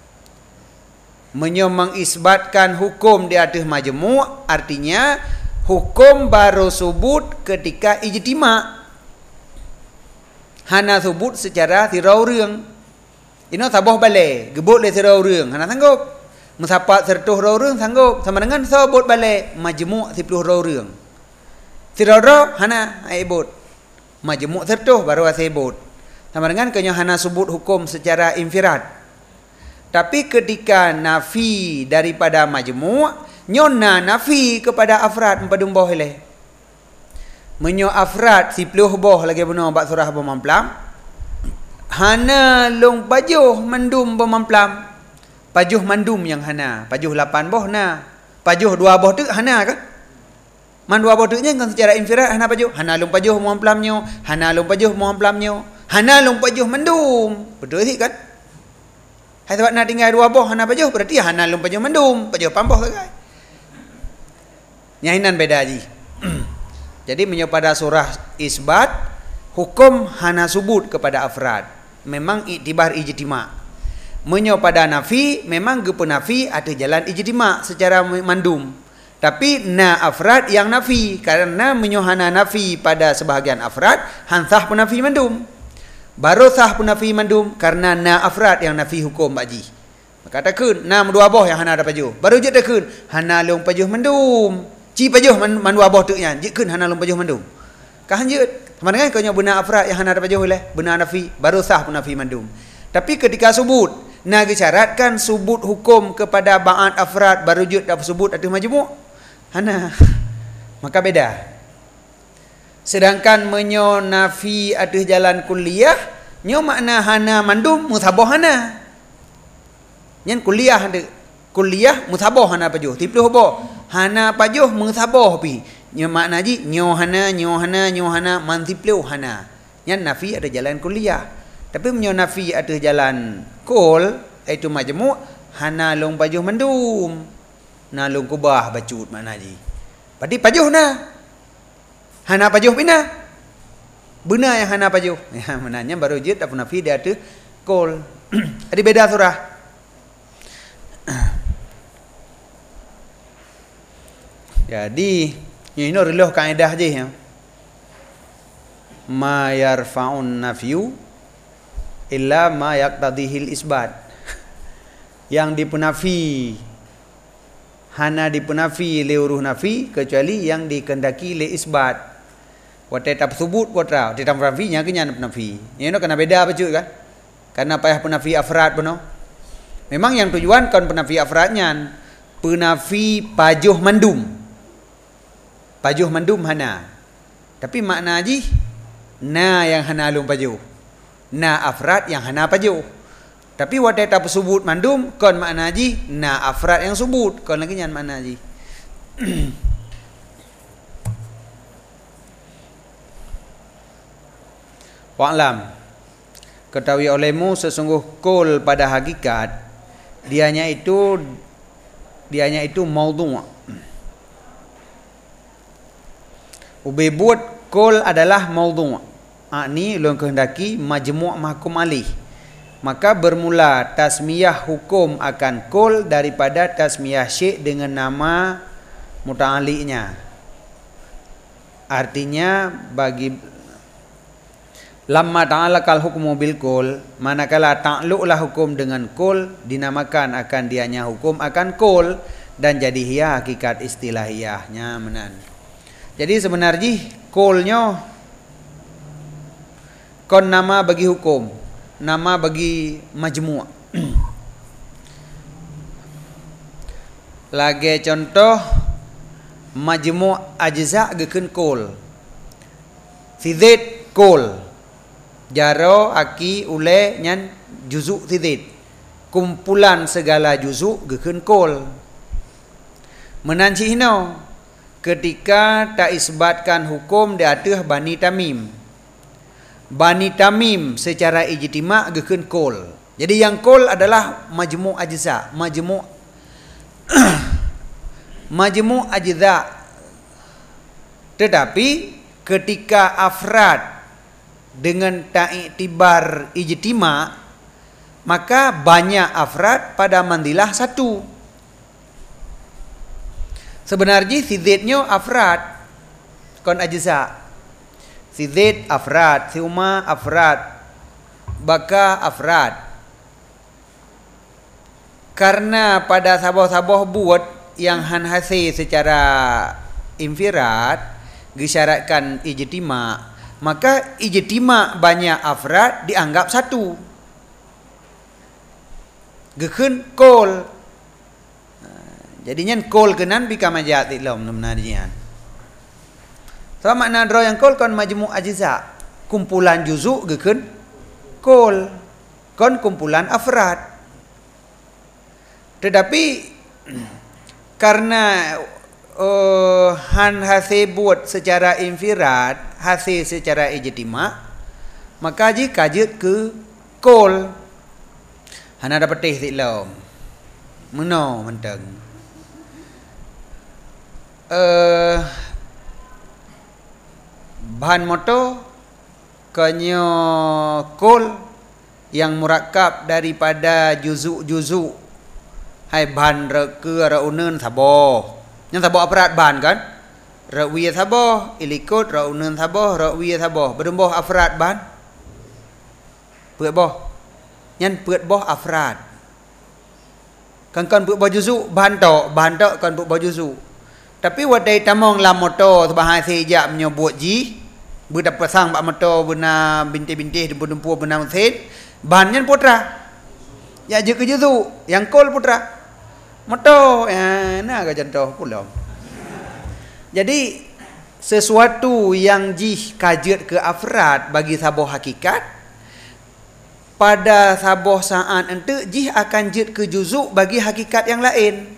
Mengisbatkan hukum di atas majmu' artinya hukum baru subut ketika ijtima'. Hana subut secara tirau reung. Ino taboh balik, gebut le tirau reung, hana sanggup. Musapat sertuh rau reung sanggup. Sama dengan sabut balik majmu' 10 rau reung. Tirau rau hana aibut. Majmu' sertuh baru asibut. Sama dengan kenya hana subut hukum secara infirad. Tapi ketika nafi daripada majmu' nyona nafi kepada afrad empadum boh le. Menyo afrad 10 boh lagi benar bab surah pemamplam. Hana long pajuh mandum pemamplam. Pajuh mandum yang hana, pajuh 8 boh na. Pajuh 2 boh tu hana kan? Man 2 boh tu nya kan secara infirad hana pajuh. Hana long pajuh pemamplamnyo, hana long pajuh pemamplamnyo, hana long pajuh mandum. Betul sih kan? Hai sebab nak tinggal 2 boh hana pajuh berarti hana lum pajuh mandum, pajuh pamboh sagai. Nyahinan beda ji. Jadi menyopada surah isbat hukum hana subut kepada afrad. Memang iktibar ijtima'. Menyopada nafi memang gepe nafi ada jalan ijtima' secara mandum. Tapi na afrad yang nafi karena menyohana nafi pada sebahagian afrad hansah pun nafi mandum. Baru sah pun nafi mandum karena na afrad yang nafi hukum baji. Maka takun na 2 boh yang hana ada pajuh. Baru je takun hana long pajuh mandum. Ci pajuh man 2 boh tu nya. Je kun hana long pajuh mandum. Kahan je. Sama dengan kau nya benar afrad yang hana ada pajuh leh. Benar nafi baru sah pun nafi mandum. Tapi ketika subut na gesyaratkan subut hukum kepada ba'at afrad baru je dapat subut atas majmu'. Hana. Maka beda. Sedangkan menyo nafi atas jalan kuliah, nyo makna hana mandum musaboh hana. Nyen kuliah ada kuliah musaboh hana pajuh. 30 boh. Hana pajuh musaboh pi. Nyo makna ji nyo hana man 30 hana. Nyen nafi ada jalan kuliah. Tapi menyo nafi atas jalan kul iaitu majmu' hana long pajuh mandum. Na long kubah bacut makna ji. Berarti pajuh na. Hana pajuh pina. Benar yang hana pajuh. Ya, menanya baru je tak nafi dia tu kol. Ada beda surah. Jadi ini reloh kaedah je ya. Ma yarfa'un nafyu illa ma yaqtadihil isbat. Yang dipenafi hana dipenafi le huruf nafi kecuali yang dikendaki le isbat. Watai tak sebut watra, tidak penafinya kenya penafi. Ini kena beda apa cuy kan? Karena payah penafi afrad beno. Memang yang tujuan kan penafi afradnya, penafi pajuh mandum. Pajuh mandum hana. Tapi makna ji na yang hana lum pajuh. Na afrad yang hana pajuh. Tapi watai tak sebut mandum kon makna ji na afrad yang sebut kon lagi nyan makna ji. Wa'lam, ketahui olehmu sesungguh kul pada hakikat dianya itu maudhu'. Ubi buat kul adalah maudhu'. Ni ulun kehendaki majmu' mahkum alih. Maka bermula tasmiyah hukum akan kul daripada tasmiyah syekh dengan nama muta'alliqnya. Artinya bagi lamma ta'alaqal hukmu bil kul, manakala ta'alluqlah hukum dengan kul dinamakan akan dianya hukum akan kul dan jadi hia hakikat istilahiyahnya menan. Jadi sebenarnya kolnya kon nama bagi hukum, nama bagi majmu'. Lagi contoh majmu' ajza' gekeun kol. Sizid kol. Jaro aki ule nyan juzuk sizid. Kumpulan segala juzuk gekeun kol. Menanci hino ketika tak isbatkan hukum di atas Bani Tamim. Bani Tamim secara ijtima' gekeun kol. Jadi yang kol adalah majmu' ajza', majmu' ajza'. Tetapi ketika afrad dengan ta'iktibar ijtima', maka banyak afrad pada mandilah satu. Sebenarnya sizidnya afrad kon ajza'. Sizid afrad, siuma afrad, baka afrad. Karena pada sabah-sabah buat yang hanhasi secara infirad disyaratkan ijtima', maka ijtima' banyak afrad dianggap satu. Gekeun kol. Jadinya kol kenan bika majat ilom namnadian. So makna draw yang kol kon majmu' ajza', kumpulan juzuk gekeun kol, kon kumpulan afrad. Tetapi karena han hasil buat secara infirad, hasil secara ijtima', maka jika kajut ke kol. Hana ada petih silom. Meno menteng. Bahan motor kenyo kol yang murakkab daripada juzuk-juzuk. Hai bahan ke raunen saboh. Yang saboh aparat bahan kan? Rawiya saboh, ilikut raunen saboh, rawiya saboh. Beremboh afrad bahan. Puet boh. Yang puet boh afrad. Kan puet boh juzuk bahan tok kan puet boh juzuk. Tapi wadai tamong lam motor sebahai sejak menyebut ji berda pasang bak motor bena bintih-bintih dempu-dempu bena mesin bahannya putra. Ya je ke juzuk yang kol putra. Motor nah ke contoh pula. Jadi sesuatu yang ji kajut ke afrad bagi saboh hakikat pada saboh saat ente ji akan jut ke juzuk bagi hakikat yang lain.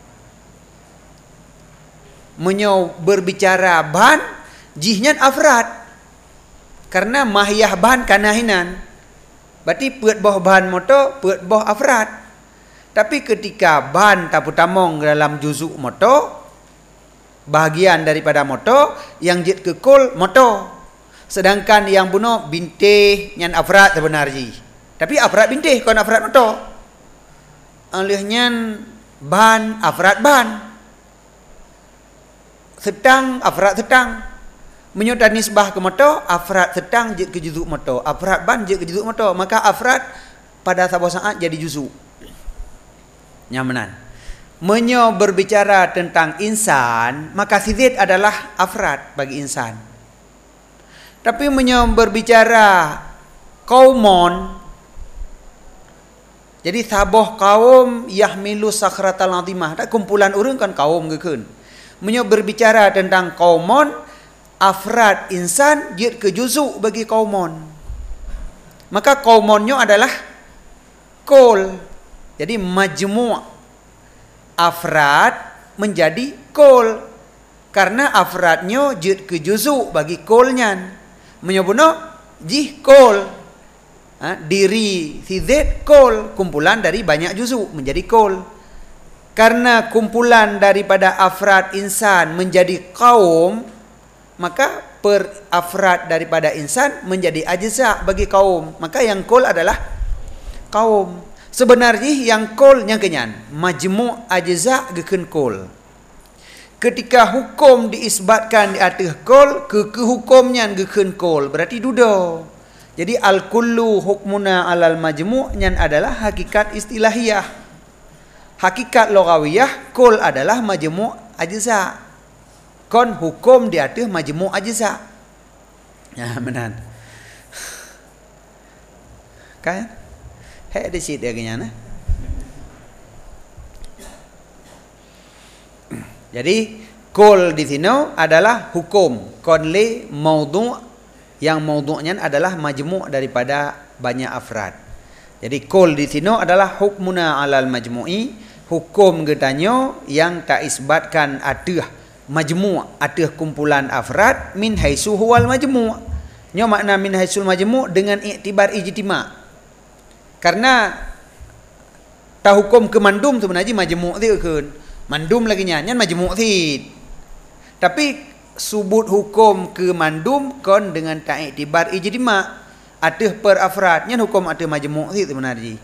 Menyo berbicara ban jihnya afrad karena mahiyah ban kanahinan berarti puet boh ban motor puet boh afrad. Tapi ketika ban taputamong dalam juzuk motor bahagian daripada motor yang jit ke kol motor, sedangkan yang bunuh bintih nyan afrad sebenarnya tapi afrad bintih kon afrad motor alihnya ban afrad ban setang afrad setang menyudah nisbah ke motor afrad setang je ke juzuk motor afrad ban je ke juzuk motor maka afrad pada sabar saat jadi juzuk nyamanan menyo berbicara tentang insan maka sizid adalah afrad bagi insan tapi menyo berbicara kaumun jadi saboh kaum yahmilu sakratal azimah tak kumpulan urang kan kaum gekeun. Menyo berbicara tentang kaumun afrad insan jid ke juzuk bagi kaumun. Maka kaumunnya adalah kol. Jadi majmu' afrad menjadi kol karena afradnya jid ke juzuk bagi kolnya. Menyobuno jih kol. Diri sizid kol, kumpulan dari banyak juzuk menjadi kol. Karena kumpulan daripada afrad insan menjadi kaum, maka per afrad daripada insan menjadi ajza bagi kaum. Maka yang kol adalah kaum. Sebenarnya yang kol yang kenyan majmu' ajza gekeun kol. Ketika hukum diisbatkan di atas kol, kehukumnya gekeun kol berarti duda. Jadi al-kullu hukmuna alal majmu' nyan adalah hakikat istilahiyah. Hakikat lughawiyah kul adalah majmu' ajza. Kon hukum di atas majmu' ajza. Ya benar. Kan? Hei ada sit dia kenyana. Jadi kul di sini adalah hukum. Kon li maudhu' yang maudhu'nya adalah majmu' daripada banyak afrad. Jadi kul di sini adalah hukmuna alal majmu'i, hukum getanyo yang tak isbatkan atah majmu', atah kumpulan afrad min haitsu huwal majmu'. Nyo makna min haitsul majmu' dengan iktibar ijtima'. Karena ta hukum ke mandum sebenarnya majmu' ti keun. Mandum lagi nyan majmu' ti. Tapi subut hukum ke mandum kon dengan tak iktibar ijtima'. Atah per afradnya hukum atah majmu' ti sebenarnya.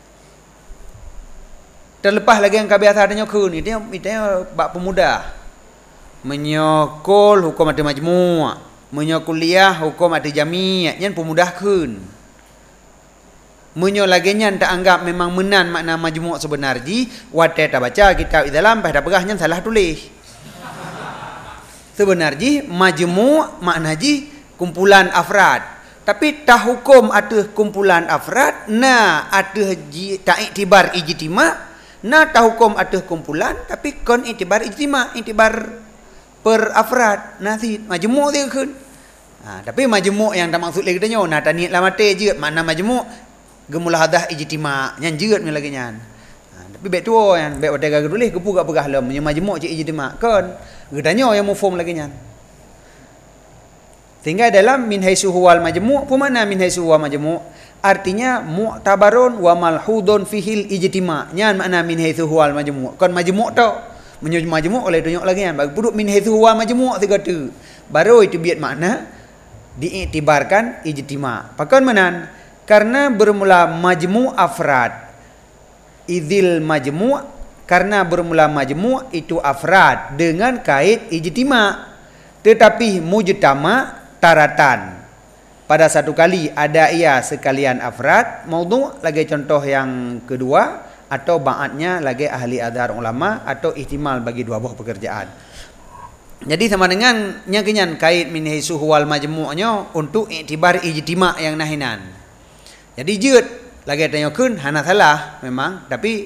Terlepas lagi yang kebiasaannya kun itu bab pemuda. Menyokol hukum atah majmu', menyokuliah hukum atah jami', nyan pemuda kun. Menyo lagi nyan tak anggap memang menan makna majmu' sebenarnya, wate tak baca kitab dalam dah pegah nyan salah tulis. Sebenarnya majmu' makna ji kumpulan afrad. Tapi tah hukum atah kumpulan afrad, na atah tak iktibar ijtima', na tah hukum atah kumpulan, tapi kon iktibar ijtima', iktibar per afrad. Nah si majmu' dia kun. Tapi majmu' yang tak maksud lagi tanya, nah tak niat lah mati je, makna majmu' gemulahadah ijtima' nyan jeut ni lagi nyan. Tapi baik tua yang baik wadai tulis gepu gak pegah lam majmu' cik ijtima' kon. Gedanya yang mufhum lagi nyan. Sehingga dalam min haitsu huwal majmu', apa makna min haitsu huwa majmu'? Artinya mu'tabarun wa malhudun fihil ijtima'. Nyan makna min haitsu huwal majmu'. Kon majmu' tau. Menyuj majmu' oleh tunjuk lagi kan. Bagi puduk min haitsu huwa majmu' tiga tu. Baru itu biat makna diiktibarkan ijtima'. Pakon manan? Karena bermula majmu' afrad. Idzil majmu' karena bermula majmu' itu afrad dengan kait ijtima'. Tetapi mujtama' taratan. Pada satu kali ada ia sekalian afrad maudhu' lagi contoh yang kedua atau ba'atnya lagi ahli adhar ulama atau ihtimal bagi dua buah pekerjaan. Jadi sama dengan nyakinyan kait min haitsu huwal majmu'nya untuk iktibar ijtima' yang nahinan. Jadi jeut lagi tanyakeun hana salah memang tapi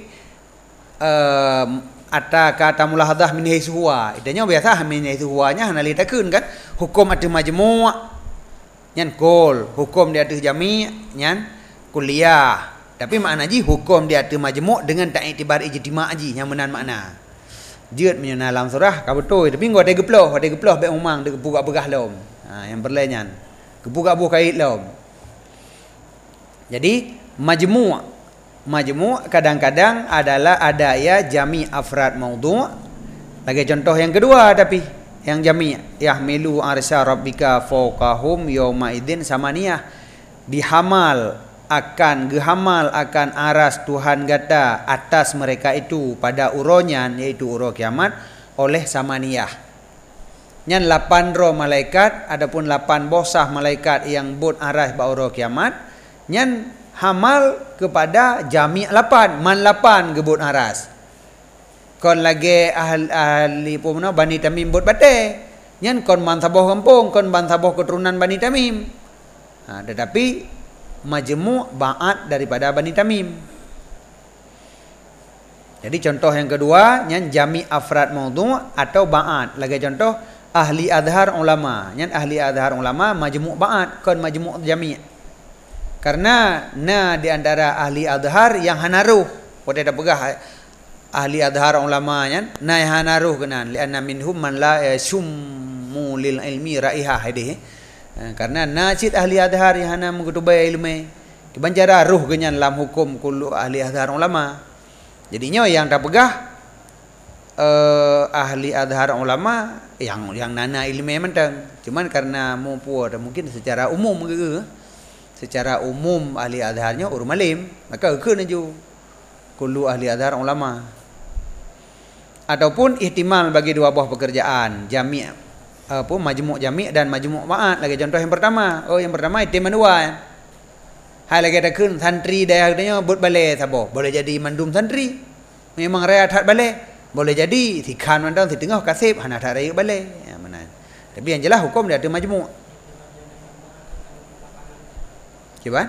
ata kata mulahadah min haitsu huwa itanya biasa min haitsu huwanya hana litakeun kan hukum atau majmu' nyan kul hukum di atas jami' nyan kuliah tapi makna ji hukum di atas majmu' dengan tak iktibar ijtima' ji yang benar makna jeut menyana dalam surah ka betul tapi ngau ada geploh baik umang de gepugak begah lom yang berlainnya gepugak buh kait lom. Jadi majmu' kadang-kadang adalah ada ya jami' afrad maudhu'. Lagi contoh yang kedua tapi yang jami' yahmilu arsya rabbika fawqahum yauma idzin samaniyah gehamal akan aras Tuhan gata atas mereka itu pada uronyan yaitu uro kiamat oleh samaniyah. Nyan 8 roh malaikat adapun 8 bosah malaikat yang bot aras ba uro kiamat nyan hamal kepada jami' 8 man 8 gebut aras. Kon lagi ahli pumna Bani Tamim bot bate. Nyan kon man saboh kampung, kon ban saboh keturunan Bani Tamim. Tetapi majmu' ba'at daripada Bani Tamim. Jadi contoh yang kedua nyan jami' afrad maudhu' atau ba'at. Lagi contoh ahli adhar ulama. Nyan ahli adhar ulama majmu' ba'at, kon majmu' jami'. Karena di antara ahli adhar yang hanaruh pada dah pegah ahli adhar ulamanya yang hanaruh kenan lianna minhum man la yashummu lil ilmi raihah hadih karena cit ahli adhar yang hana mengkutubai ilmu dibancara ruh kenyan dalam hukum kullu ahli adhar ulama jadinya yang dah pegah ahli adhar ulama yang nana ilmu mentang cuman karena mumpu mungkin secara umum secara umum ahli adharnya urus malim maka kena ju kullu ahli adhar ulama ataupun ihtimal bagi dua buah pekerjaan jami' majmu' jami' dan majmu' ba'at lagi contoh yang pertama ihtimal dua hal lagi ada kun santri daerahnya buat balai saboh boleh jadi mandum santri memang raya that balik boleh jadi thikan mandang di tengah kasib hana that raya balik ya mana tapi yang jelas hukum dia ada majmu' kiban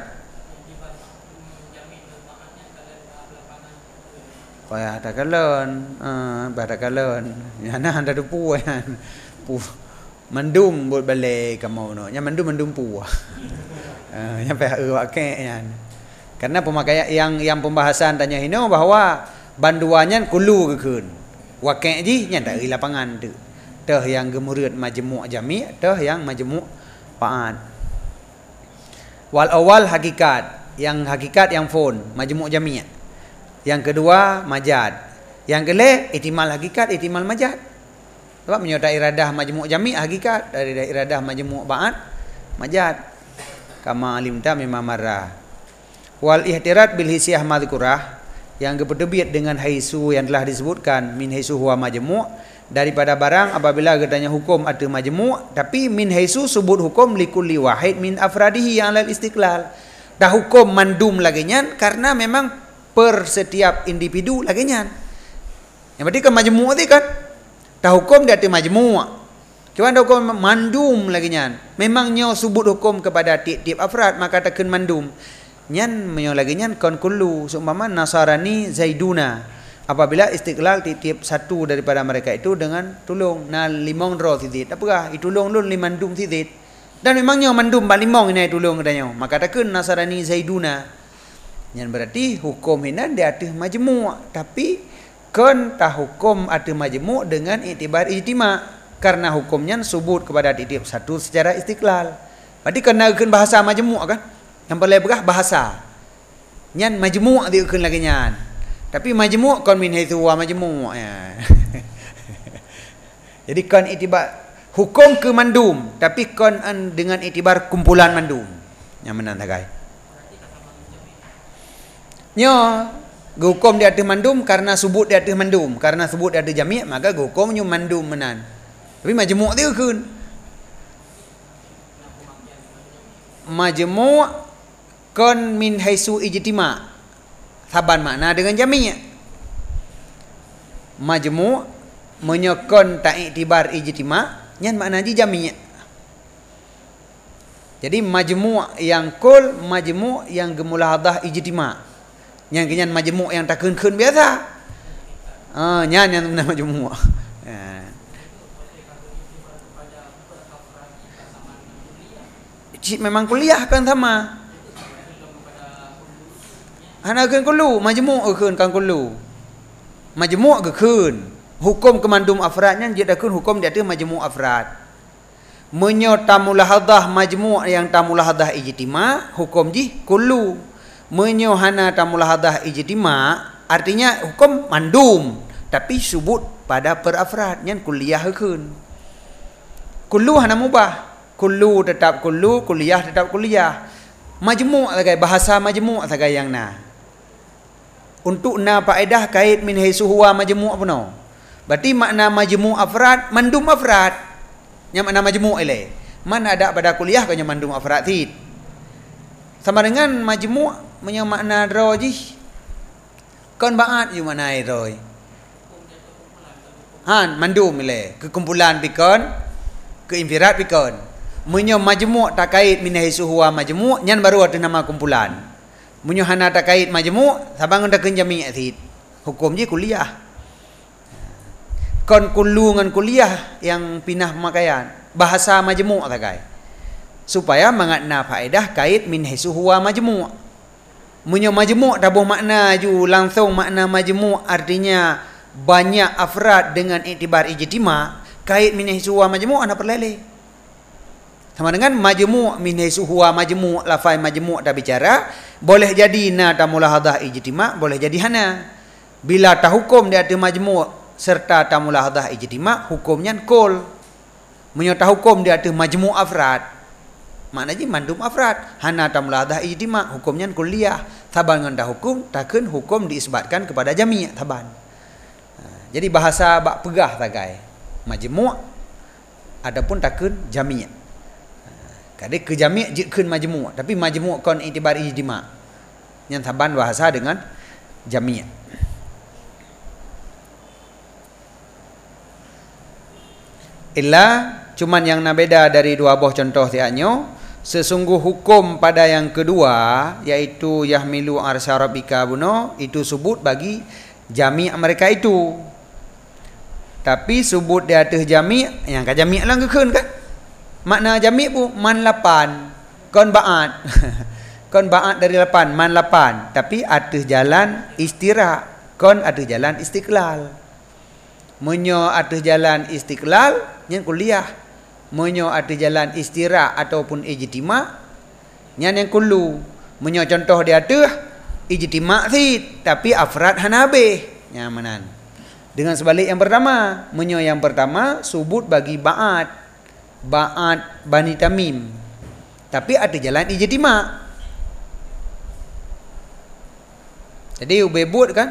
payah ada kalon pada kalon yana anda dupu yan pu mendum buat balik kamu no nya mendum pu nya payah wake yan karena pemakaian yang pembahasan tanya hino bahwa banduannya kulu kekeun wake ji nya dari lapangan tu teh yang gemureut majmu' jami' teh yang majmu' fa'ad wal awal hakikat yang phone majmu' jami' yang kedua majad yang kelih ihtimal hakikat ihtimal majad sebab menyodai iradah majmu' jami' hakikat dari iradah majmu' fa'ad majad kama alimta mimma marra wal ihtirat bil hisiyah madhkurah yang berterbit dengan haisu yang telah disebutkan min haisu huwa majmu' daripada barang apabila katanya hukum ada majmu' tapi min haisu sebut hukum likulli wahid min afradihi yang lal istiqlal dah hukum mandum laginya karena memang per setiap individu laginya yang berarti kan majmu' tadi kan dah hukum dia ada majmu' Cuman hukum mandum laginya memangnya sebut hukum kepada tiap-tiap afrad maka takkan mandum nyan menyo lagi nyan kon kullu seumpama Nasarani Zaiduna apabila istiqlal tiap satu daripada mereka itu dengan tulung na limong ro titit apakah itu tulung lun limandum titit dan memangnya mandum ba limong ini tulung katanya maka takkan Nasarani Zaiduna nyan berarti hukum hinan dia ada majmu' tapi kon tah hukum ada majmu' dengan iktibar ijtima' karena hukumnya subut kepada tiap satu secara istiqlal berarti kena bahasa majmu' kan yang paling berah bahasa nyan majmu' dia keun lagi nyan tapi majmu' kon min haitsu wa majmu' ya. Jadi kon itibar hukum ke mandum tapi kon dengan itibar kumpulan mandum yang mana tagai nyo hukum dia ada mandum karena sebut dia ada mandum karena sebut dia ada jami' maka hukum nyo mandum menan tapi majmu' dia keun majmu' kon min haisu ijtima' saban makna dengan jami' majmu' menyokon tak iktibar ijtima' nyan makna ji jami' jadi majmu' yang kul majmu' yang gemulahadah ijtima' nyan kenyan majmu' yang tak keun biasa nyan yang nama majmu' memang kuliah kan sama hana keun kullu majmu' keun kan kullu majmu' keun hukum kemandum afradnya dia keun hukum dia ada majmu' afrad menyo tamulahadah majmu' yang tamulahadah ijtima' hukum ji kullu menyo hana tamulahadah ijtima' artinya hukum mandum tapi subut pada per afrad nyan kuliah keun kullu hana mubah kullu tetap kullu kuliah tetap kuliah majmu' sebagai bahasa majmu' sebagai yang na untuk na faedah kait min haisu huwa majmu' apa no berarti makna majmu' afrad mandum afrad yang makna majmu' ile mana ada pada kuliah kanya mandum afrad tid sama dengan majmu' punya makna roji kon ba'at ju makna roy han mandum ile kekumpulan pikon keinfirat pikon munyo majmu' tak kait min haisu huwa majmu' nyan baru ada nama kumpulan munyo hana tak kait majmu' sabang ndak jami' asid hukum je kuliah kon kullu ngan kuliah yang pinah pemakaian bahasa majmu' tak kai supaya mengatna faedah kait min haisu huwa majmu' munyo majmu' tabuh makna ju langsung makna majmu' artinya banyak afrad dengan iktibar ijtima' kait min haisu huwa majmu' ana perlele sama dengan majmu' min haisu huwa majmu' lafai majmu' dah bicara boleh jadi na tamulahadah ijtima' boleh jadi hana bila tak hukum dia ada majmu' serta tamulahadah ijtima' hukumnya kul menyata hukum dia ada majmu' afrad maknanya mandum afrad hana tamulahadah ijtima' hukumnya kuliah saban dengan dah hukum takkan hukum diisbatkan kepada jami' saban jadi bahasa bak pegah tagai majmu' adapun takkan jami' kadang ke jami' jikun majmu' tapi majmu' kon iktibar ijtima' yang saban bahasa dengan jami' illa cuman yang nak beda dari dua buah contoh tiaknyo, sesungguh hukum pada yang kedua iaitu yahmilu arsy rabbika buno itu sebut bagi jami' mereka itu. Tapi sebut di atas jami' yang ka jami' lah keun kan. Makna jami' pun man 8, kon ba'at. Kon ba'at dari 8, man 8, tapi atas jalan istira, kon atas jalan istiqlal. Menyo atas jalan istiqlal nyen kuliah. Menyo atas jalan istira ataupun ijtima' nyen yang kullu. Menyo contoh di atas ijtima' sit tapi afrad hanabe nyamanan. Dengan sebalik yang pertama, menyo yang pertama subut bagi ba'at Bani Tamim. Tapi ada jalan ijtima'. Jadi ubebut kan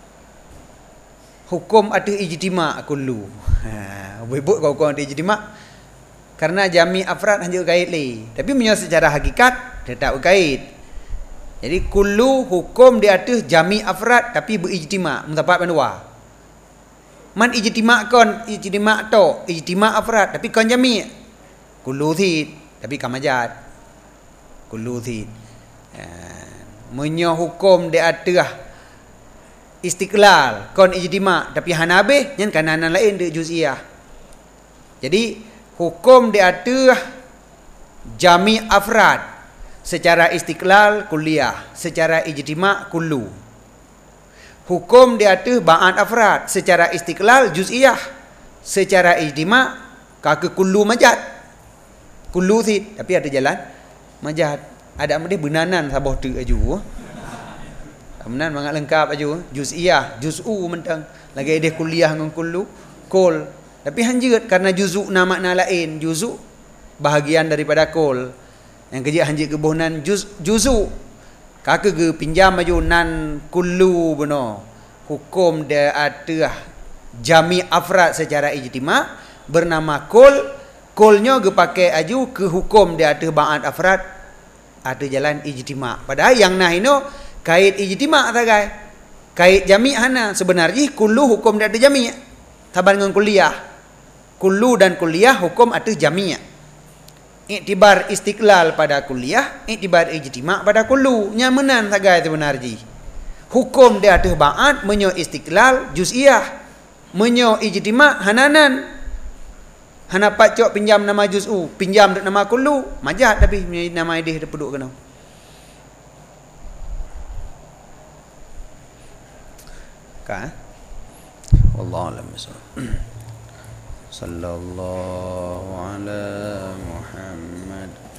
hukum ada ijtima' kullu. Ubebut kau hukum ada ijtima' karena jami afrad hanya kait li. Tapi menyo secara hakikat tetap kait. Jadi kullu hukum di atas jami afrad tapi berijtima' mutabat bandua. Man ijtima' kon ijtima' to ijtima' afrad tapi kon jami' kullu thid tapi kamajat kullu thid. Menyo hukum di atas istiqlal kon ijtima' tapi hanabe nyen kananan lain de juz'iyah. Jadi hukum di atas jami' afrad secara istiqlal kulliyah, secara ijtima' kullu. Hukum di atas ba'at afrad secara istiqlal juz'iyah, secara ijtima' kaki kullu majad. Kullu thid tapi ada jalan majad. Ada amde benanan saboh tu aju. Benan mangat lengkap aju. Juz'iyah, juz'u mentang. Lagi ada kuliah dengan kullu, kol. Tapi hanjut karena juz'u na makna lain, juz'u bahagian daripada kol. Yang kerja hanjut ke bohnan juz'u. Kaki ke pinjam aju nan kullu beno. Hukum dia atas jami' afrad secara ijtima' bernama kol. Kolnya ge pakai aju ke hukum dia atas ba'at afrad ada jalan ijtima'. Padahal yang nah ino kait ijtima' tagai. Kait jami' hana sebenarnya kullu hukum dia atas jami'. Taban dengan kuliah. Kullu dan kuliah hukum atas jami'. Iktibar istiqlal pada kuliah, iktibar ijtima' pada kullu. Nyamanan tagai sebenarnya. Hukum dia atas ba'at menyo istiqlal juz'iyah. Menyo ijtima' hananan. Hana pacok pinjam nama juz'u, pinjam nama kullu, majat tapi nama idih dia peduk kena. Ka? Wallahu a'lam bishawab. Sallallahu ala Muhammad